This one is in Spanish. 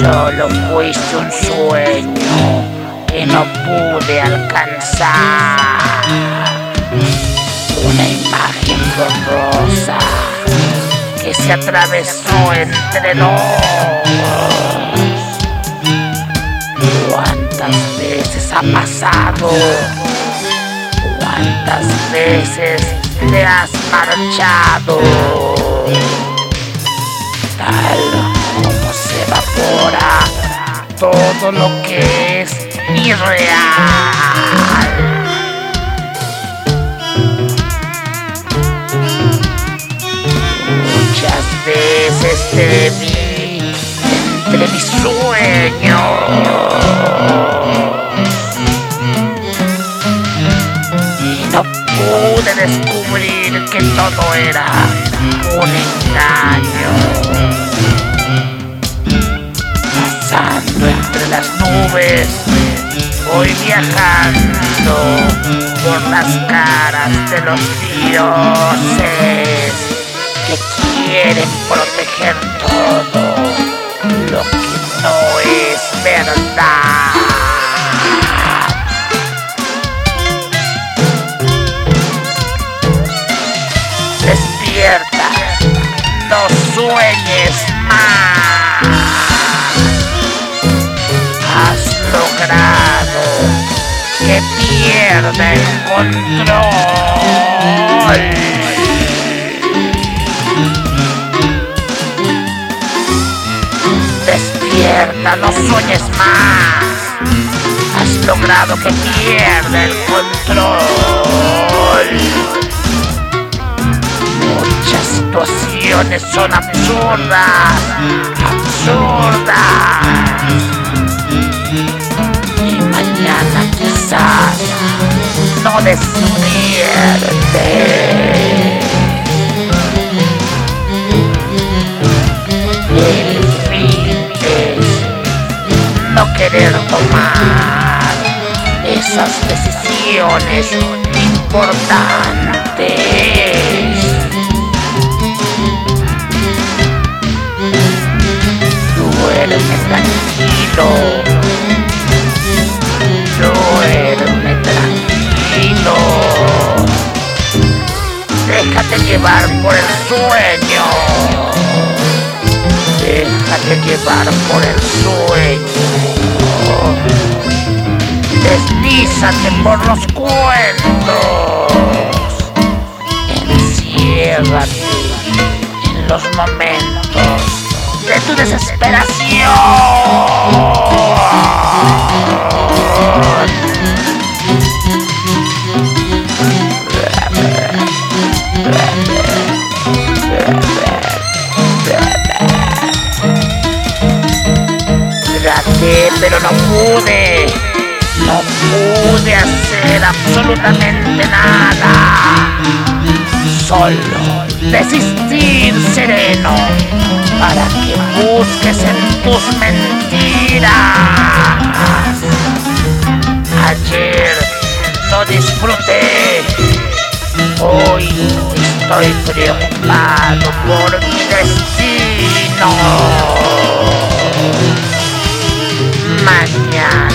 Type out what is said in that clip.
Solo fuiste un sueño que no pude alcanzar. Una imagen borrosa que se atravesó entre dos. ¿Cuántas veces ha pasado? ¿Cuántas veces te has marchado? Tal como se evapora todo lo que es irreal. Muchas veces te vi entre mis sueños y no pude descubrir que todo era un engaño. Pasando entre las nubes, voy viajando por las caras de los dioses que quieren proteger todo lo que no es verdad. Despierta, no sueñes más. Has logrado que pierda el control. Despierta, no sueñes más. Has logrado que pierda el control. Muchas situaciones son absurdas, absurdas. Y mañana quizás no despierte. El fin es no querer tomar esas decisiones importantes. Duerme tranquilo. Duerme tranquilo. Déjate llevar por el sueño. Déjate llevar por el sueño. Deslízate por los cuentos. Enciérrate en los momentos de tu desesperación. Traté, pero no pude. No pude hacer absolutamente nada. Solo desistir sereno para que busques en tus mentiras. Ayer no disfruté. Hoy estoy preocupado por mi destino. Mañana